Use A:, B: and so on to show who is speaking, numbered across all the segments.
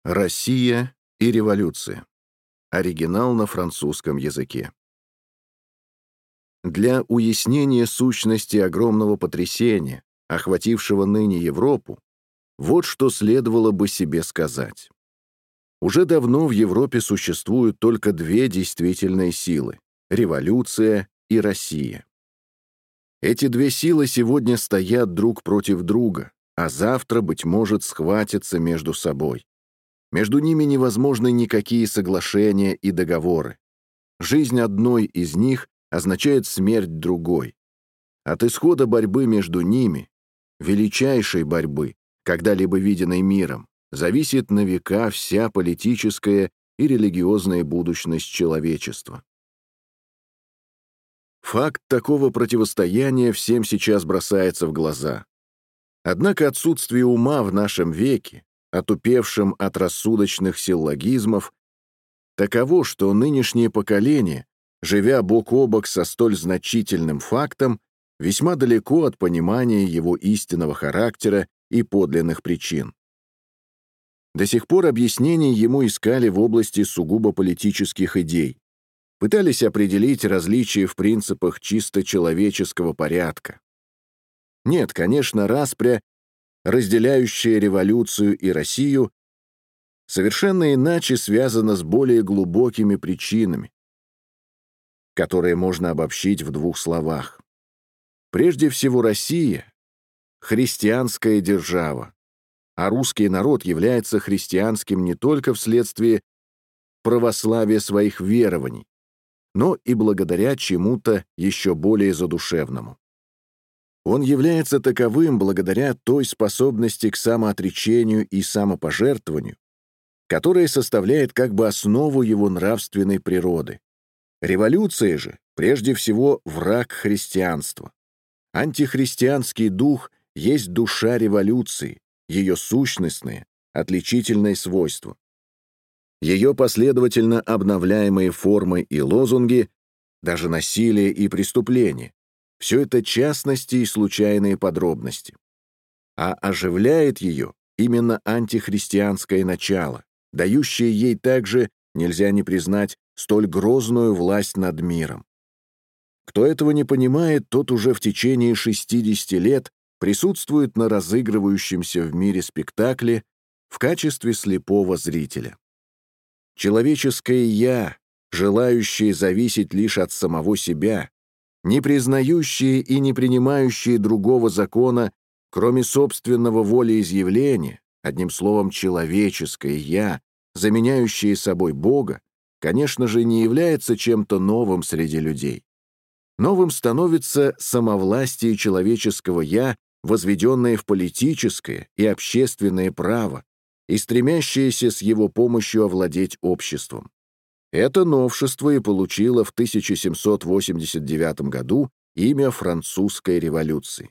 A: Россия и революция. Оригинал на французском языке. Для уяснения сущности огромного потрясения, охватившего ныне Европу, вот что следовало бы себе сказать. Уже давно в Европе существуют только две действительные силы — революция и Россия. Эти две силы сегодня стоят друг против друга, а завтра, быть может, схватятся между собой. Между ними невозможны никакие соглашения и договоры. Жизнь одной из них означает смерть другой. От исхода борьбы между ними, величайшей борьбы, когда-либо виденной миром, зависит на века вся политическая и религиозная будущность человечества. Факт такого противостояния всем сейчас бросается в глаза. Однако отсутствие ума в нашем веке, отупевшим от рассудочных силлогизмов, таково, что нынешнее поколение, живя бок о бок со столь значительным фактом, весьма далеко от понимания его истинного характера и подлинных причин. До сих пор объяснений ему искали в области сугубо политических идей, пытались определить различия в принципах чисто человеческого порядка. Нет, конечно, распря, разделяющая революцию и Россию, совершенно иначе связана с более глубокими причинами, которые можно обобщить в двух словах. Прежде всего, Россия — христианская держава, а русский народ является христианским не только вследствие православия своих верований, но и благодаря чему-то еще более задушевному. Он является таковым благодаря той способности к самоотречению и самопожертвованию, которая составляет как бы основу его нравственной природы. Революция же, прежде всего, враг христианства. Антихристианский дух есть душа революции, ее сущностные, отличительные свойства. Ее последовательно обновляемые формы и лозунги, даже насилие и преступление, все это частности и случайные подробности. А оживляет ее именно антихристианское начало, дающее ей также, нельзя не признать, столь грозную власть над миром. Кто этого не понимает, тот уже в течение 60 лет присутствует на разыгрывающемся в мире спектакле в качестве слепого зрителя. Человеческое «я», желающее зависеть лишь от самого себя, не признающие и не принимающие другого закона, кроме собственного волеизъявления, одним словом, человеческое «я», заменяющее собой Бога, конечно же, не является чем-то новым среди людей. Новым становится самовластие человеческого «я», возведенное в политическое и общественное право и стремящееся с его помощью овладеть обществом. Это новшество и получило в 1789 году имя Французской революции.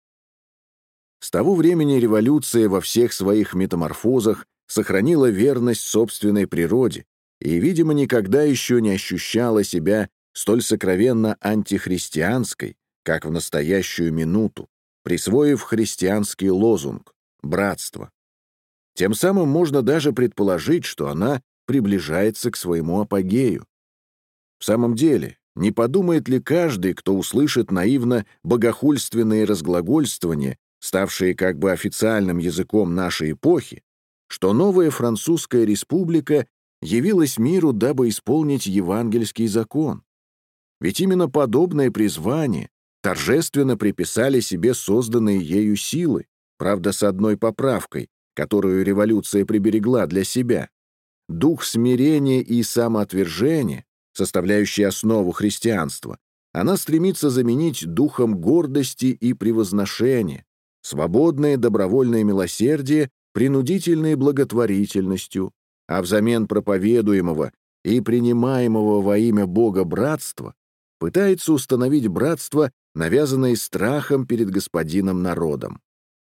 A: С того времени революция во всех своих метаморфозах сохранила верность собственной природе и, видимо, никогда еще не ощущала себя столь сокровенно антихристианской, как в настоящую минуту, присвоив христианский лозунг «братство». Тем самым можно даже предположить, что она приближается к своему апогею. В самом деле, не подумает ли каждый, кто услышит наивно богохульственные разглагольствования, ставшие как бы официальным языком нашей эпохи, что новая Французская республика явилась миру, дабы исполнить евангельский закон? Ведь именно подобное призвание торжественно приписали себе созданные ею силы, правда, с одной поправкой, которую революция приберегла для себя. Дух смирения и самоотвержения, составляющий основу христианства, она стремится заменить духом гордости и превозношения, свободное добровольное милосердие принудительной благотворительностью, а взамен проповедуемого и принимаемого во имя Бога братства пытается установить братство, навязанное страхом перед господином народом.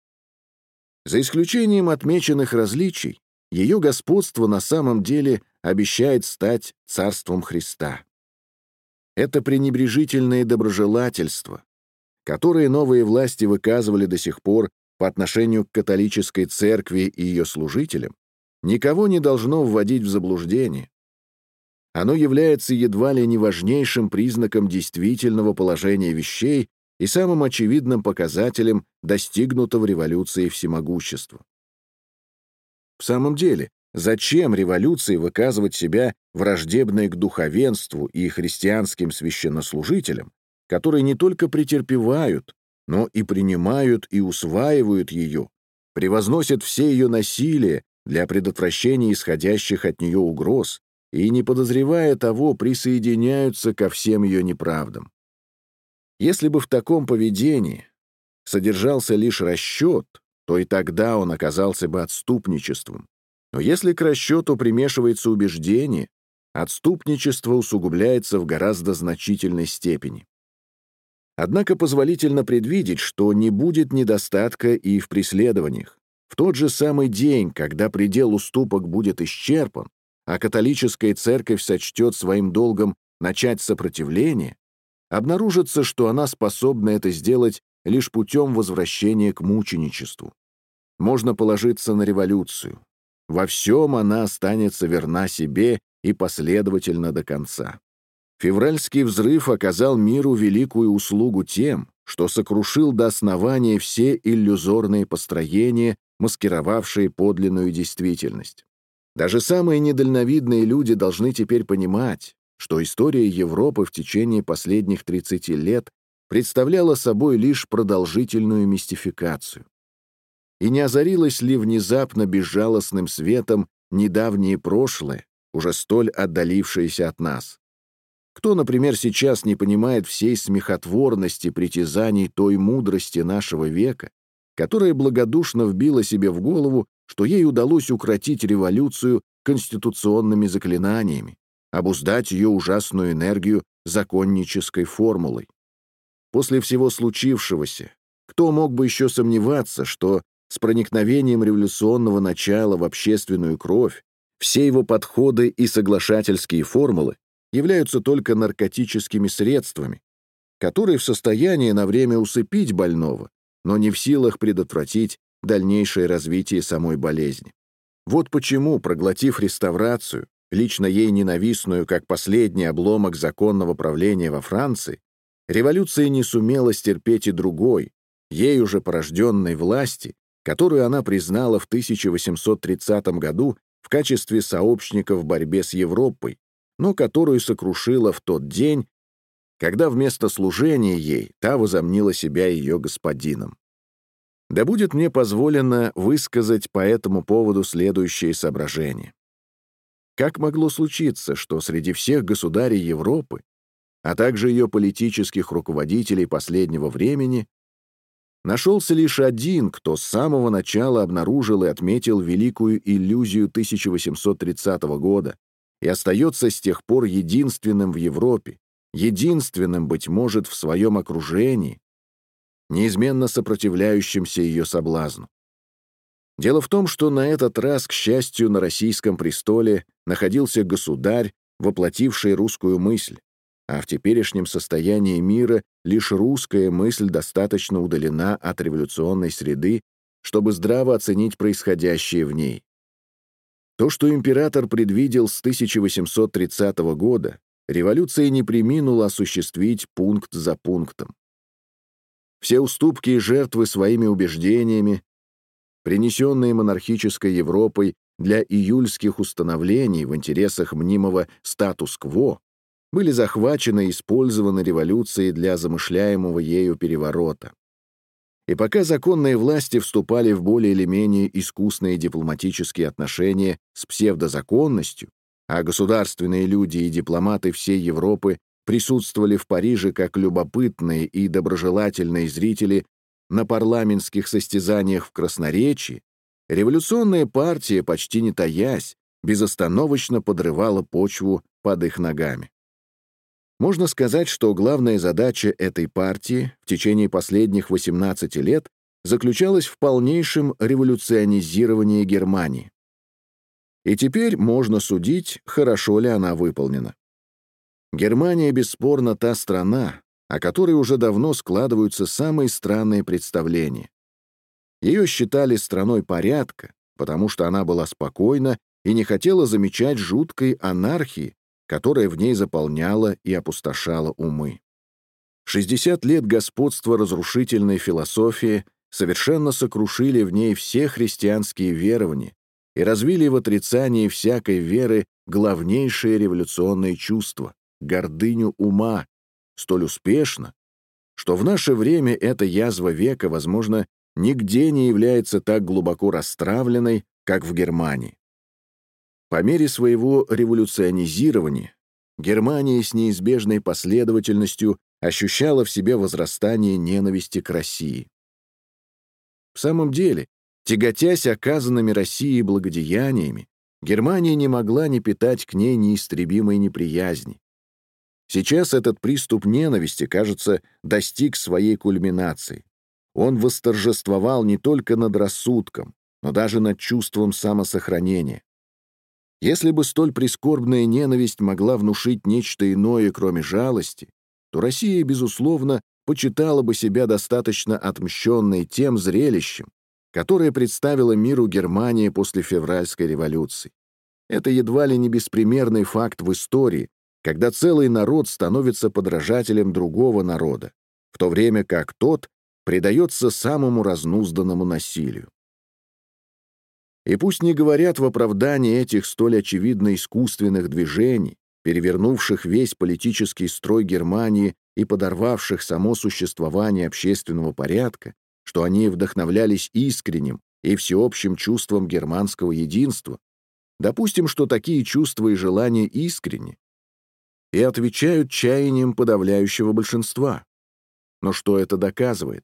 A: За исключением отмеченных различий, ее господство на самом деле обещает стать царством Христа. Это пренебрежительное доброжелательство, которое новые власти выказывали до сих пор по отношению к католической церкви и ее служителям, никого не должно вводить в заблуждение. Оно является едва ли не важнейшим признаком действительного положения вещей и самым очевидным показателем достигнутого революцией всемогущества. В самом деле, зачем революции выказывать себя враждебной к духовенству и христианским священнослужителям, которые не только претерпевают, но и принимают и усваивают ее, превозносят все ее насилия для предотвращения исходящих от нее угроз и, не подозревая того, присоединяются ко всем ее неправдам? Если бы в таком поведении содержался лишь расчет, то и тогда он оказался бы отступничеством. Но если к расчету примешивается убеждение, отступничество усугубляется в гораздо значительной степени. Однако позволительно предвидеть, что не будет недостатка и в преследованиях. В тот же самый день, когда предел уступок будет исчерпан, а католическая церковь сочтет своим долгом начать сопротивление, обнаружится, что она способна это сделать лишь путем возвращения к мученичеству. Можно положиться на революцию. Во всем она останется верна себе и последовательно до конца. Февральский взрыв оказал миру великую услугу тем, что сокрушил до основания все иллюзорные построения, маскировавшие подлинную действительность. Даже самые недальновидные люди должны теперь понимать, что история Европы в течение последних 30 лет представляла собой лишь продолжительную мистификацию. И не озарилось ли внезапно безжалостным светом недавнее прошлое, уже столь отдалившееся от нас? Кто, например, сейчас не понимает всей смехотворности притязаний той мудрости нашего века, которая благодушно вбила себе в голову, что ей удалось укротить революцию конституционными заклинаниями, обуздать ее ужасную энергию законнической формулой? После всего случившегося, кто мог бы еще сомневаться, что с проникновением революционного начала в общественную кровь все его подходы и соглашательские формулы являются только наркотическими средствами, которые в состоянии на время усыпить больного, но не в силах предотвратить дальнейшее развитие самой болезни. Вот почему, проглотив реставрацию, лично ей ненавистную как последний обломок законного правления во Франции, революция не сумела стерпеть и другой, ей уже порожденной власти, которую она признала в 1830 году в качестве сообщника в борьбе с Европой, но которую сокрушила в тот день, когда вместо служения ей та возомнила себя ее господином. Да будет мне позволено высказать по этому поводу следующие соображения. Как могло случиться, что среди всех государей Европы, а также ее политических руководителей последнего времени, нашелся лишь один, кто с самого начала обнаружил и отметил великую иллюзию 1830 года и остается с тех пор единственным в Европе, единственным, быть может, в своем окружении, неизменно сопротивляющимся ее соблазну? Дело в том, что на этот раз, к счастью, на российском престоле находился государь, воплотивший русскую мысль, а в теперешнем состоянии мира лишь русская мысль достаточно удалена от революционной среды, чтобы здраво оценить происходящее в ней. То, что император предвидел с 1830 года, революция не преминула осуществить пункт за пунктом. Все уступки и жертвы своими убеждениями, принесенные монархической Европой для июльских установлений в интересах мнимого статус-кво, были захвачены и использованы революцией для замышляемого ею переворота. И пока законные власти вступали в более или менее искусные дипломатические отношения с псевдозаконностью, а государственные люди и дипломаты всей Европы присутствовали в Париже как любопытные и доброжелательные зрители на парламентских состязаниях в красноречии, революционная партия, почти не таясь, безостановочно подрывала почву под их ногами. Можно сказать, что главная задача этой партии в течение последних 18 лет заключалась в полнейшем революционизировании Германии. И теперь можно судить, хорошо ли она выполнена. Германия бесспорно та страна, о которой уже давно складываются самые странные представления. Ее считали страной порядка, потому что она была спокойна и не хотела замечать жуткой анархии, которая в ней заполняла и опустошала умы. 60 лет господства разрушительной философии совершенно сокрушили в ней все христианские верования и развили в отрицании всякой веры главнейшее революционное чувство — гордыню ума, столь успешно, что в наше время эта язва века, возможно, нигде не является так глубоко расстравленной, как в Германии. По мере своего революционизирования Германия с неизбежной последовательностью ощущала в себе возрастание ненависти к России. В самом деле, тяготясь оказанными Россией благодеяниями, Германия не могла не питать к ней неистребимой неприязни. Сейчас этот приступ ненависти, кажется, достиг своей кульминации. Он восторжествовал не только над рассудком, но даже над чувством самосохранения. Если бы столь прискорбная ненависть могла внушить нечто иное, кроме жалости, то Россия, безусловно, почитала бы себя достаточно отмщенной тем зрелищем, которое представила миру Германия после февральской революции. Это едва ли не беспримерный факт в истории, когда целый народ становится подражателем другого народа, в то время как тот предается самому разнузданному насилию. И пусть не говорят в оправдании этих столь очевидно искусственных движений, перевернувших весь политический строй Германии и подорвавших само существование общественного порядка, что они вдохновлялись искренним и всеобщим чувством германского единства, допустим, что такие чувства и желания искренни и отвечают чаяниям подавляющего большинства. Но что это доказывает?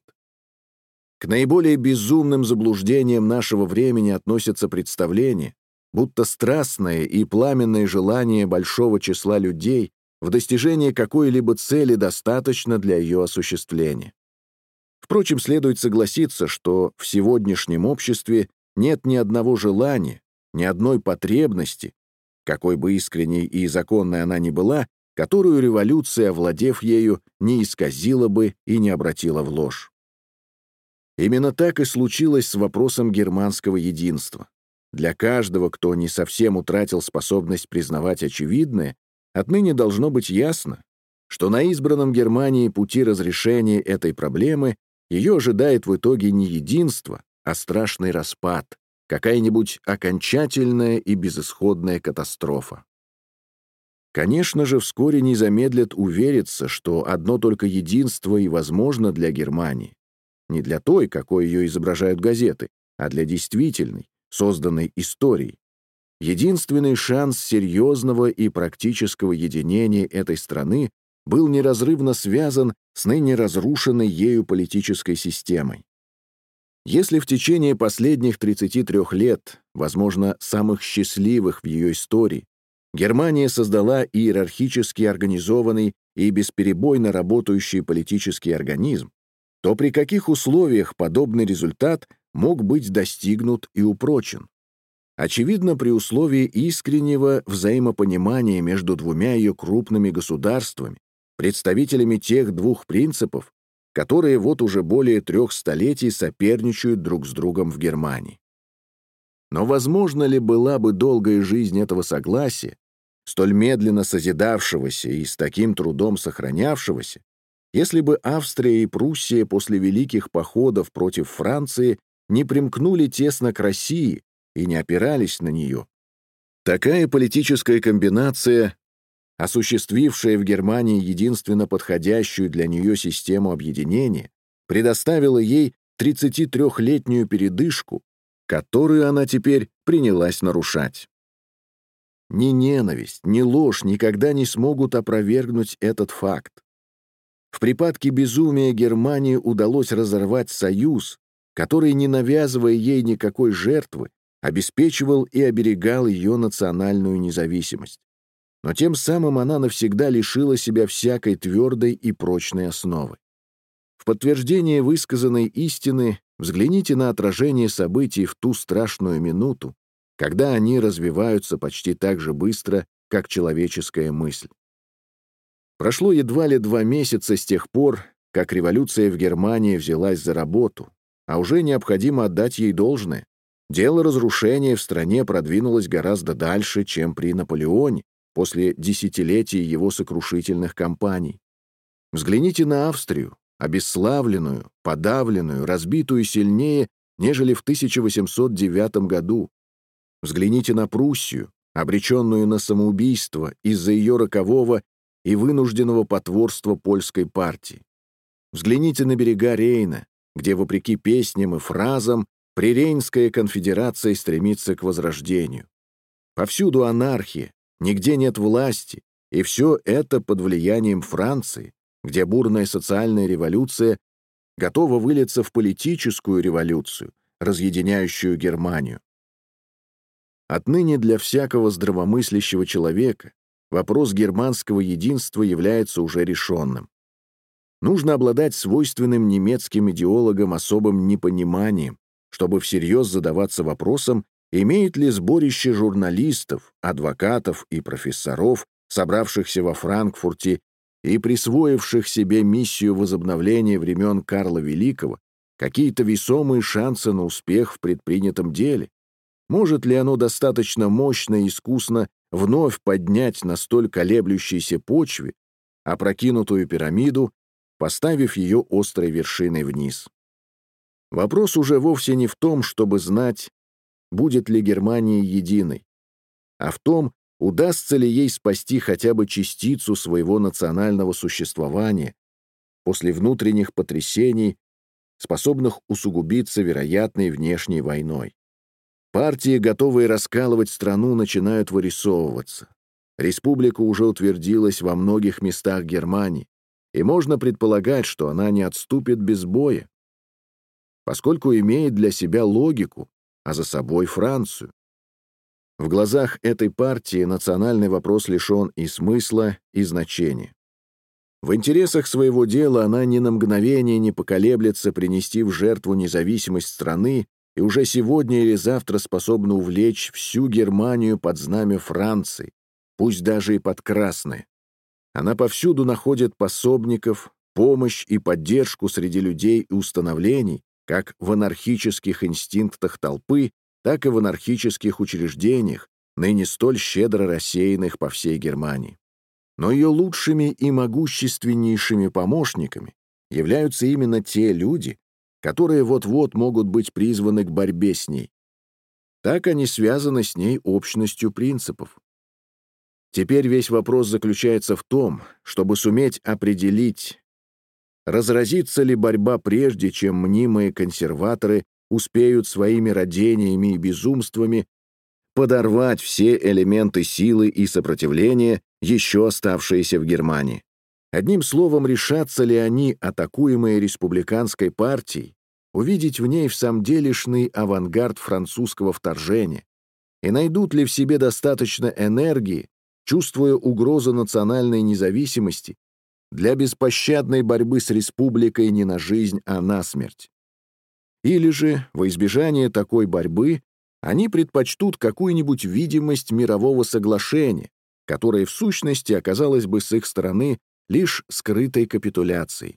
A: К наиболее безумным заблуждениям нашего времени относятся представления, будто страстное и пламенное желание большого числа людей в достижении какой-либо цели достаточно для ее осуществления. Впрочем, следует согласиться, что в сегодняшнем обществе нет ни одного желания, ни одной потребности, какой бы искренней и законной она ни была, которую революция, овладев ею, не исказила бы и не обратила в ложь. Именно так и случилось с вопросом германского единства. Для каждого, кто не совсем утратил способность признавать очевидное, отныне должно быть ясно, что на избранном Германии пути разрешения этой проблемы ее ожидает в итоге не единство, а страшный распад, какая-нибудь окончательная и безысходная катастрофа. Конечно же, вскоре не замедлят увериться, что одно только единство и возможно для Германии. Не для той, какой ее изображают газеты, а для действительной, созданной историей. Единственный шанс серьезного и практического единения этой страны был неразрывно связан с ныне разрушенной ею политической системой. Если в течение последних 33 лет, возможно, самых счастливых в ее истории, Германия создала иерархически организованный и бесперебойно работающий политический организм, то при каких условиях подобный результат мог быть достигнут и упрочен? Очевидно, при условии искреннего взаимопонимания между двумя ее крупными государствами, представителями тех двух принципов, которые вот уже более 3 столетий соперничают друг с другом в Германии. Но возможно ли была бы долгая жизнь этого согласия, столь медленно созидавшегося и с таким трудом сохранявшегося, если бы Австрия и Пруссия после великих походов против Франции не примкнули тесно к России и не опирались на нее? Такая политическая комбинация, осуществившая в Германии единственно подходящую для нее систему объединения, предоставила ей 33-летнюю передышку, которую она теперь принялась нарушать. Ни ненависть, ни ложь никогда не смогут опровергнуть этот факт. В припадке безумия Германии удалось разорвать союз, который, не навязывая ей никакой жертвы, обеспечивал и оберегал ее национальную независимость. Но тем самым она навсегда лишила себя всякой твердой и прочной основы. В подтверждение высказанной истины взгляните на отражение событий в ту страшную минуту, когда они развиваются почти так же быстро, как человеческая мысль. Прошло едва ли 2 месяца с тех пор, как революция в Германии взялась за работу, а уже необходимо отдать ей должное. Дело разрушения в стране продвинулось гораздо дальше, чем при Наполеоне, после десятилетий его сокрушительных кампаний. Взгляните на Австрию, обесславленную, подавленную, разбитую сильнее, нежели в 1809 году. Взгляните на Пруссию, обреченную на самоубийство из-за ее рокового и вынужденного потворства польской партии. Взгляните на берега Рейна, где, вопреки песням и фразам, Прирейнская конфедерация стремится к возрождению. Повсюду анархия, нигде нет власти, и все это под влиянием Франции, где бурная социальная революция готова вылиться в политическую революцию, разъединяющую Германию. Отныне для всякого здравомыслящего человека вопрос германского единства является уже решенным. Нужно обладать свойственным немецким идеологам особым непониманием, чтобы всерьез задаваться вопросом, имеет ли сборище журналистов, адвокатов и профессоров, собравшихся во Франкфурте и присвоивших себе миссию возобновления времен Карла Великого, какие-то весомые шансы на успех в предпринятом деле? Может ли оно достаточно мощно и искусно вновь поднять на столь колеблющейся почве опрокинутую пирамиду, поставив ее острой вершиной вниз? Вопрос уже вовсе не в том, чтобы знать, будет ли Германия единой, а в том, удастся ли ей спасти хотя бы частицу своего национального существования после внутренних потрясений, способных усугубиться вероятной внешней войной. Партии, готовые раскалывать страну, начинают вырисовываться. Республика уже утвердилась во многих местах Германии, и можно предполагать, что она не отступит без боя, поскольку имеет для себя логику, а за собой Францию. В глазах этой партии национальный вопрос лишен и смысла, и значения. В интересах своего дела она ни на мгновение не поколеблется принести в жертву независимость страны и уже сегодня или завтра способна увлечь всю Германию под знамя Франции, пусть даже и под красное. Она повсюду находит пособников, помощь и поддержку среди людей и установлений, как в анархических инстинктах толпы, так и в анархических учреждениях, ныне столь щедро рассеянных по всей Германии. Но ее лучшими и могущественнейшими помощниками являются именно те люди, которые вот-вот могут быть призваны к борьбе с ней. Так они связаны с ней общностью принципов. Теперь весь вопрос заключается в том, чтобы суметь определить, разразится ли борьба прежде, чем мнимые консерваторы успеют своими родениями и безумствами подорвать все элементы силы и сопротивления, еще оставшиеся в Германии. Одним словом, решатся ли они, атакуемые республиканской партией, увидеть в ней всамделишный авангард французского вторжения, и найдут ли в себе достаточно энергии, чувствуя угрозу национальной независимости, для беспощадной борьбы с республикой не на жизнь, а на смерть. Или же, во избежание такой борьбы, они предпочтут какую-нибудь видимость мирового соглашения, которое в сущности оказалось бы с их стороны лишь скрытой капитуляцией.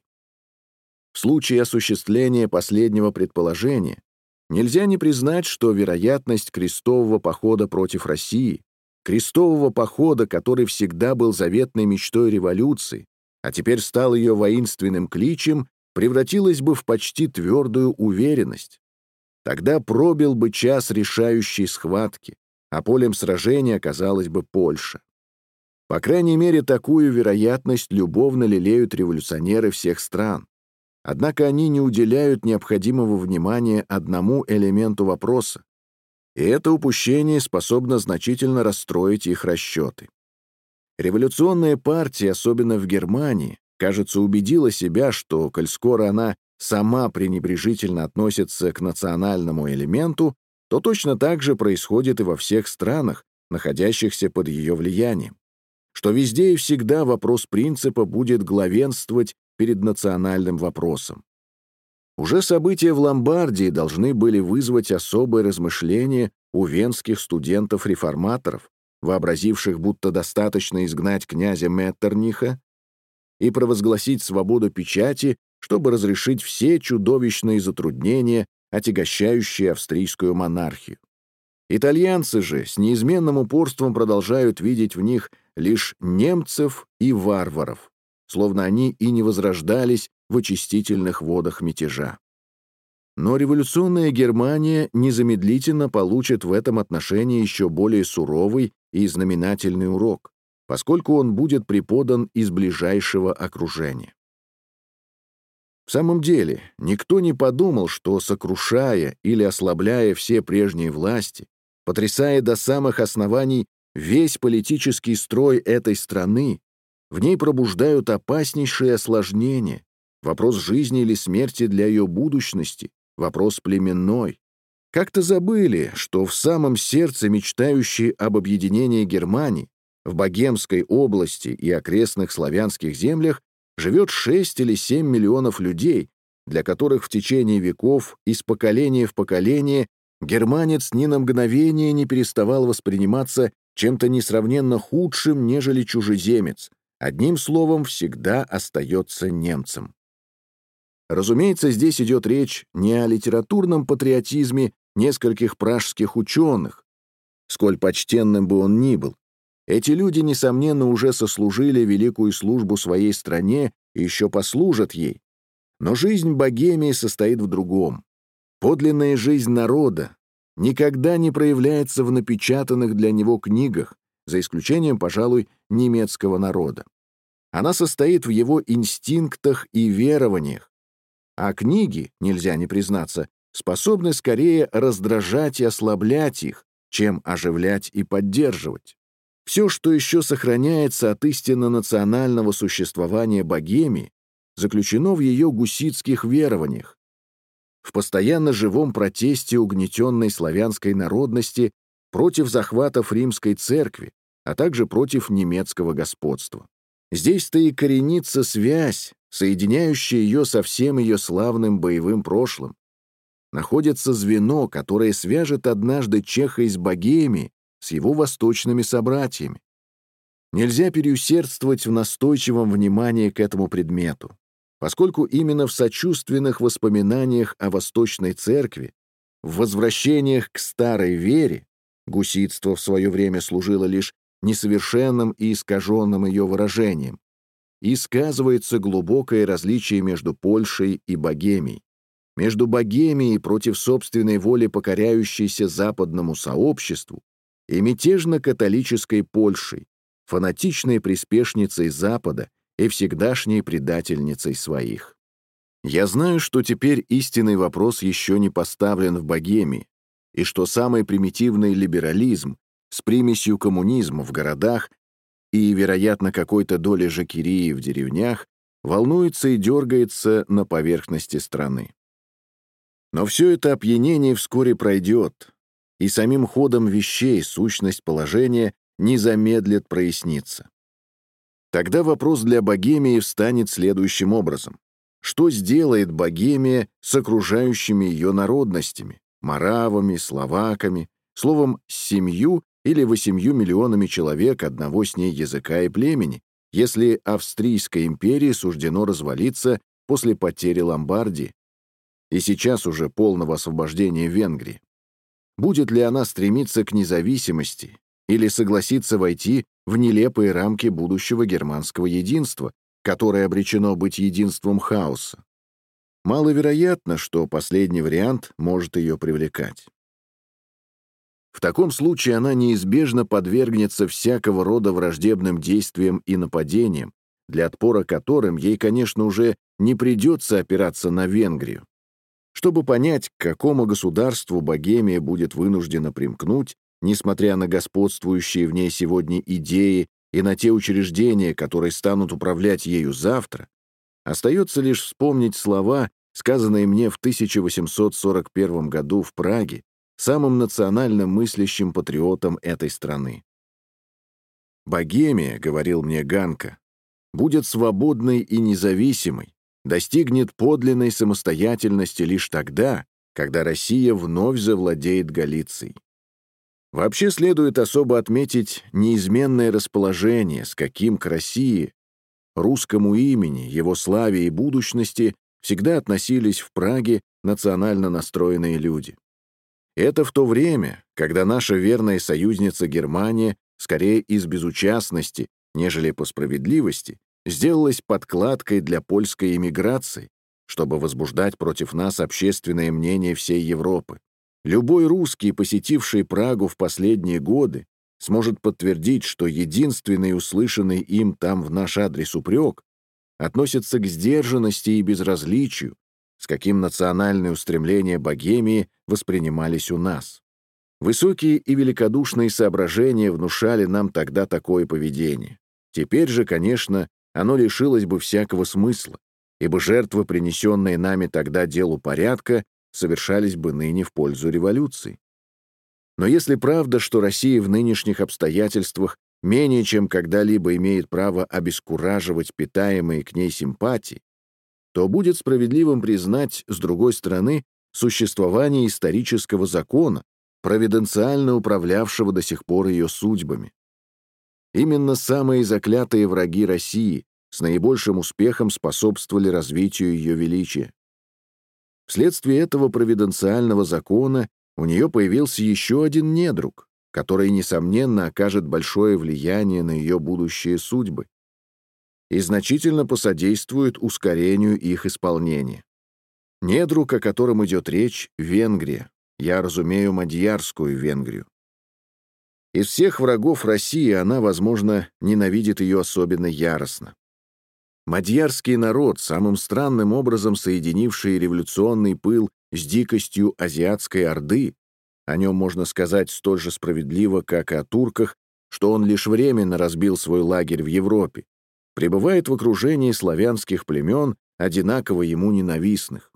A: В случае осуществления последнего предположения нельзя не признать, что вероятность крестового похода против России, крестового похода, который всегда был заветной мечтой революции, а теперь стал ее воинственным кличем, превратилась бы в почти твердую уверенность. Тогда пробил бы час решающей схватки, а полем сражения оказалась бы Польша. По крайней мере, такую вероятность любовно лелеют революционеры всех стран. Однако они не уделяют необходимого внимания одному элементу вопроса, и это упущение способно значительно расстроить их расчеты. Революционная партия, особенно в Германии, кажется, убедила себя, что, коль скоро она сама пренебрежительно относится к национальному элементу, то точно так же происходит и во всех странах, находящихся под ее влиянием, что везде и всегда вопрос принципа будет главенствовать перед национальным вопросом. Уже события в Ломбардии должны были вызвать особое размышление у венских студентов-реформаторов, вообразивших, будто достаточно изгнать князя Меттерниха и провозгласить свободу печати, чтобы разрешить все чудовищные затруднения, отягощающие австрийскую монархию. Итальянцы же с неизменным упорством продолжают видеть в них лишь немцев и варваров, словно они и не возрождались в очистительных водах мятежа. Но революционная Германия незамедлительно получит в этом отношении еще более суровый и знаменательный урок, поскольку он будет преподан из ближайшего окружения. В самом деле, никто не подумал, что, сокрушая или ослабляя все прежние власти, потрясая до самых оснований весь политический строй этой страны, в ней пробуждают опаснейшие осложнения, вопрос жизни или смерти для ее будущности, вопрос племенной. Как-то забыли, что в самом сердце мечтающей об объединении Германии, в Богемской области и окрестных славянских землях, живет 6 или 7 миллионов людей, для которых в течение веков, из поколения в поколение, германец ни на мгновение не переставал восприниматься чем-то несравненно худшим, нежели чужеземец, одним словом, всегда остается немцем. Разумеется, здесь идет речь не о литературном патриотизме нескольких пражских ученых, сколь почтенным бы он ни был. Эти люди, несомненно, уже сослужили великую службу своей стране и еще послужат ей. Но жизнь Богемии состоит в другом. Подлинная жизнь народа никогда не проявляется в напечатанных для него книгах, за исключением, пожалуй, немецкого народа. Она состоит в его инстинктах и верованиях, а книги, нельзя не признаться, способны скорее раздражать и ослаблять их, чем оживлять и поддерживать. Все, что еще сохраняется от истинно национального существования Богемии, заключено в ее гуситских верованиях, в постоянно живом протесте угнетенной славянской народности против захватов римской церкви, а также против немецкого господства. Здесь-то и коренится связь, соединяющая ее со всем ее славным боевым прошлым. Находится звено, которое свяжет однажды чеха из Богемии с его восточными собратьями. Нельзя переусердствовать в настойчивом внимании к этому предмету, поскольку именно в сочувственных воспоминаниях о Восточной Церкви, в возвращениях к старой вере, гуситство в свое время служило лишь несовершенным и искаженным ее выражением, и сказывается глубокое различие между Польшей и Богемией, между Богемией против собственной воли покоряющейся западному сообществу и мятежно-католической Польшей, фанатичной приспешницей Запада и всегдашней предательницей своих. Я знаю, что теперь истинный вопрос еще не поставлен в Богемии, и что самый примитивный либерализм с примесью коммунизма в городах и, вероятно, какой-то доли жакерии в деревнях волнуется и дергается на поверхности страны. Но все это опьянение вскоре пройдет, и самим ходом вещей сущность положения не замедлит проясниться. Тогда вопрос для Богемии встанет следующим образом. Что сделает Богемия с окружающими ее народностями, моравами, словаками, словом, с 7 или 8 миллионами человек одного с ней языка и племени, если Австрийской империи суждено развалиться после потери Ломбардии и сейчас уже полного освобождения Венгрии? Будет ли она стремиться к независимости или согласиться войти в нелепые рамки будущего германского единства, которое обречено быть единством хаоса? Маловероятно, что последний вариант может ее привлекать. В таком случае она неизбежно подвергнется всякого рода враждебным действиям и нападениям, для отпора которым ей, конечно, уже не придется опираться на Венгрию. Чтобы понять, к какому государству Богемия будет вынуждена примкнуть, несмотря на господствующие в ней сегодня идеи и на те учреждения, которые станут управлять ею завтра, остается лишь вспомнить слова, сказанные мне в 1841 году в Праге самым национально мыслящим патриотом этой страны. «Богемия, — говорил мне Ганка, — будет свободной и независимой, достигнет подлинной самостоятельности лишь тогда, когда Россия вновь завладеет Галицией». Вообще следует особо отметить неизменное расположение, с каким к России, русскому имени, его славе и будущности всегда относились в Праге национально настроенные люди. Это в то время, когда наша верная союзница Германия, скорее из безучастности, нежели по справедливости, сделалась подкладкой для польской эмиграции, чтобы возбуждать против нас общественное мнение всей Европы. Любой русский, посетивший Прагу в последние годы, сможет подтвердить, что единственный услышанный им там в наш адрес упрек относится к сдержанности и безразличию, с каким национальные устремления Богемии воспринимались у нас. Высокие и великодушные соображения внушали нам тогда такое поведение. Теперь же, конечно, оно лишилось бы всякого смысла, ибо жертвы, принесенные нами тогда делу порядка, совершались бы ныне в пользу революции. Но если правда, что Россия в нынешних обстоятельствах менее чем когда-либо имеет право обескураживать питаемые к ней симпатии, то будет справедливым признать, с другой стороны, существование исторического закона, провиденциально управлявшего до сих пор ее судьбами. Именно самые заклятые враги России с наибольшим успехом способствовали развитию ее величия. Вследствие этого провиденциального закона у нее появился еще один недруг, который, несомненно, окажет большое влияние на ее будущие судьбы и значительно посодействует ускорению их исполнения. Недруг, о котором идет речь, — Венгрия. Я разумею мадьярскую Венгрию. Из всех врагов России она, возможно, ненавидит ее особенно яростно. Мадьярский народ, самым странным образом соединивший революционный пыл с дикостью азиатской орды, о нем можно сказать столь же справедливо, как и о турках, что он лишь временно разбил свой лагерь в Европе, пребывает в окружении славянских племен, одинаково ему ненавистных.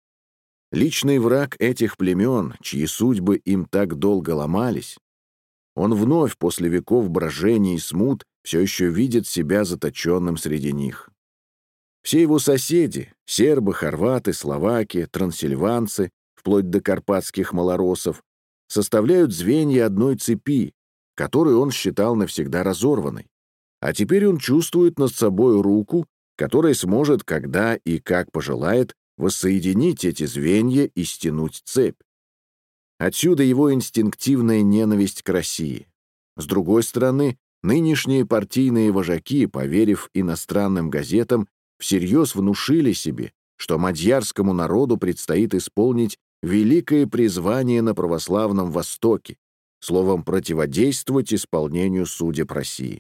A: Личный враг этих племен, чьи судьбы им так долго ломались, он вновь после веков брожений и смут все еще видит себя заточенным среди них. Все его соседи — сербы, хорваты, словаки, трансильванцы, вплоть до карпатских малороссов, составляют звенья одной цепи, которую он считал навсегда разорванной. А теперь он чувствует над собой руку, которая сможет, когда и как пожелает, воссоединить эти звенья и стянуть цепь. Отсюда его инстинктивная ненависть к России. С другой стороны, нынешние партийные вожаки, поверив иностранным газетам, всерьез внушили себе, что мадьярскому народу предстоит исполнить великое призвание на православном Востоке, словом, противодействовать исполнению судеб России.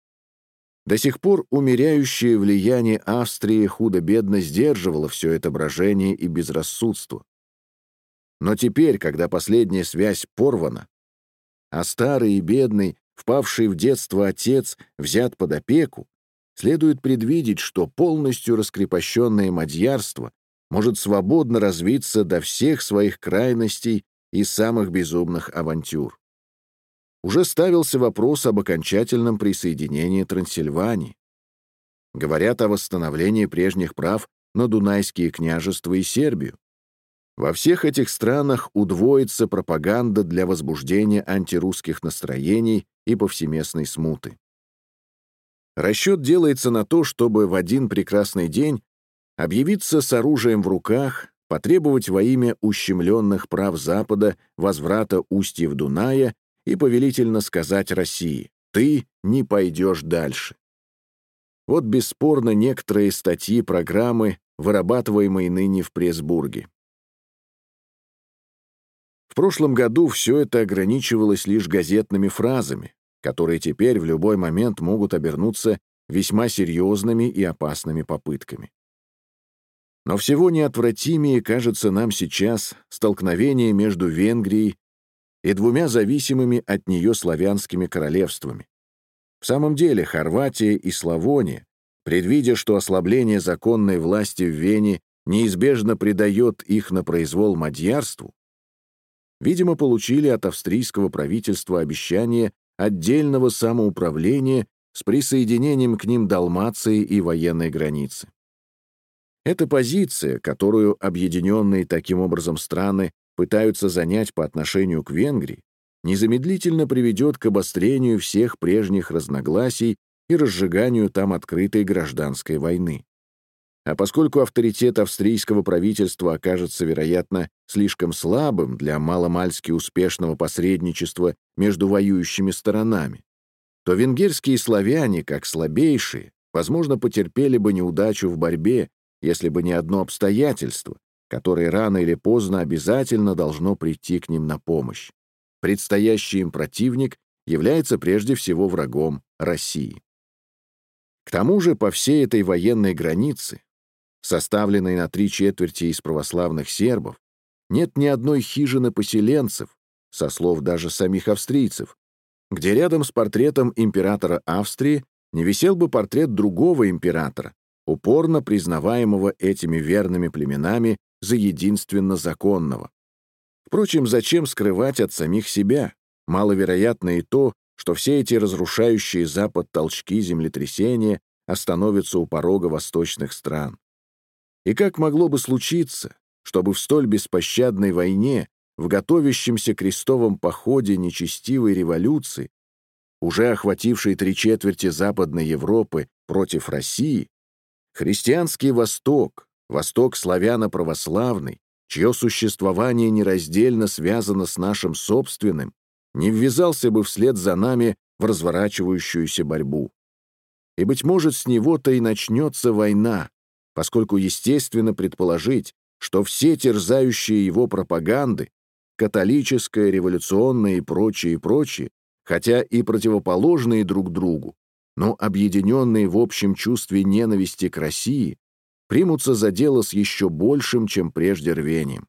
A: До сих пор умеряющее влияние Австрии худо-бедно сдерживало все это брожение и безрассудство. Но теперь, когда последняя связь порвана, а старый и бедный, впавший в детство отец, взят под опеку, следует предвидеть, что полностью раскрепощенное мадьярство может свободно развиться до всех своих крайностей и самых безумных авантюр. Уже ставился вопрос об окончательном присоединении Трансильвании. Говорят о восстановлении прежних прав на Дунайские княжества и Сербию. Во всех этих странах удвоится пропаганда для возбуждения антирусских настроений и повсеместной смуты. Расчет делается на то, чтобы в один прекрасный день объявиться с оружием в руках, потребовать во имя ущемленных прав Запада возврата устьев Дуная и повелительно сказать России: «Ты не пойдешь дальше». Вот бесспорно некоторые статьи программы, вырабатываемые ныне в Пресбурге. В прошлом году все это ограничивалось лишь газетными фразами, которые теперь в любой момент могут обернуться весьма серьезными и опасными попытками. Но всего неотвратимее кажется нам сейчас столкновение между Венгрией и двумя зависимыми от нее славянскими королевствами. В самом деле Хорватия и Славония, предвидя, что ослабление законной власти в Вене неизбежно предает их на произвол мадьярству, видимо, получили от австрийского правительства обещание отдельного самоуправления с присоединением к ним Далмации и военной границы. Эта позиция, которую объединенные таким образом страны пытаются занять по отношению к Венгрии, незамедлительно приведет к обострению всех прежних разногласий и разжиганию там открытой гражданской войны. А поскольку авторитет австрийского правительства окажется, вероятно, слишком слабым для маломальски успешного посредничества между воюющими сторонами, то венгерские славяне, как слабейшие, возможно, потерпели бы неудачу в борьбе, если бы не одно обстоятельство, которое рано или поздно обязательно должно прийти к ним на помощь. Предстоящий им противник является прежде всего врагом России. К тому же по всей этой военной границе, составленной на 3/4 из православных сербов, нет ни одной хижины поселенцев, со слов даже самих австрийцев, где рядом с портретом императора Австрии не висел бы портрет другого императора, упорно признаваемого этими верными племенами за единственно законного. Впрочем, зачем скрывать от самих себя? Маловероятно и то, что все эти разрушающие Запад толчки землетрясения остановятся у порога восточных стран. И как могло бы случиться, чтобы в столь беспощадной войне, в готовящемся крестовом походе нечестивой революции, уже охватившей 3/4 Западной Европы против России, христианский Восток, Восток славяно-православный, чье существование нераздельно связано с нашим собственным, не ввязался бы вслед за нами в разворачивающуюся борьбу. И, быть может, с него-то и начнется война, поскольку естественно предположить, что все терзающие его пропаганды, католическая, революционная и прочие, хотя и противоположные друг другу, но объединенные в общем чувстве ненависти к России, примутся за дело с еще большим, чем прежде, рвением.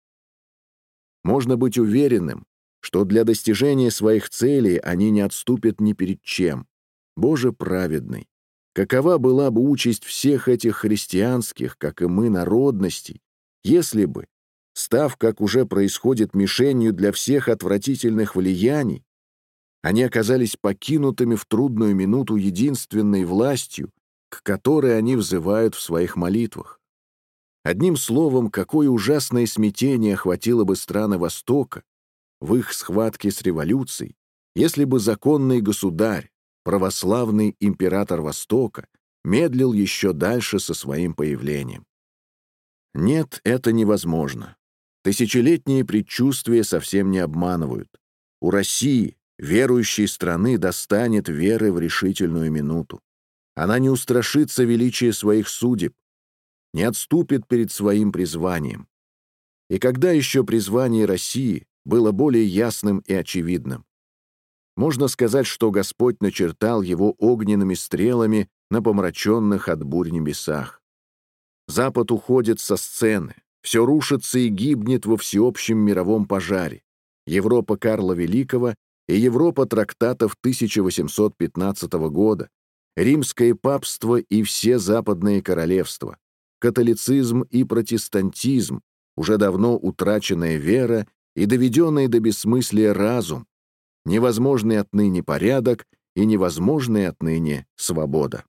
A: Можно быть уверенным, что для достижения своих целей они не отступят ни перед чем. Боже праведный! Какова была бы участь всех этих христианских, как и мы, народностей, если бы, став, как уже происходит, мишенью для всех отвратительных влияний, они оказались покинутыми в трудную минуту единственной властью, к которой они взывают в своих молитвах. Одним словом, какое ужасное смятение охватило бы страны Востока в их схватке с революцией, если бы законный государь, православный император Востока, медлил еще дальше со своим появлением. Нет, это невозможно. Тысячелетние предчувствия совсем не обманывают. У России, верующей страны, достанет веры в решительную минуту. Она не устрашится величия своих судеб, не отступит перед своим призванием. И когда еще призвание России было более ясным и очевидным? Можно сказать, что Господь начертал его огненными стрелами на помраченных от бурь небесах. Запад уходит со сцены, все рушится и гибнет во всеобщем мировом пожаре. Европа Карла Великого и Европа трактатов 1815 года, римское папство и все западные королевства, католицизм и протестантизм, уже давно утраченная вера и доведенный до бессмыслия разум, невозможный отныне порядок и невозможная отныне свобода.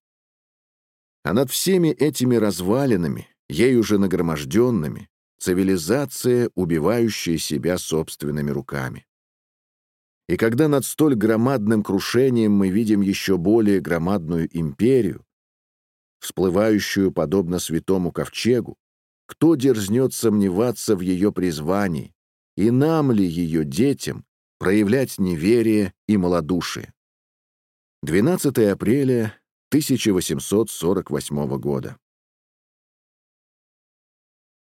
A: А над всеми этими развалинами, ею же нагроможденными, цивилизация, убивающая себя собственными руками. И когда над столь громадным крушением мы видим еще более громадную империю, всплывающую подобно святому ковчегу, кто дерзнет сомневаться в ее призвании, и нам ли, ее детям, проявлять неверие и малодушие? 12 апреля 1848 года.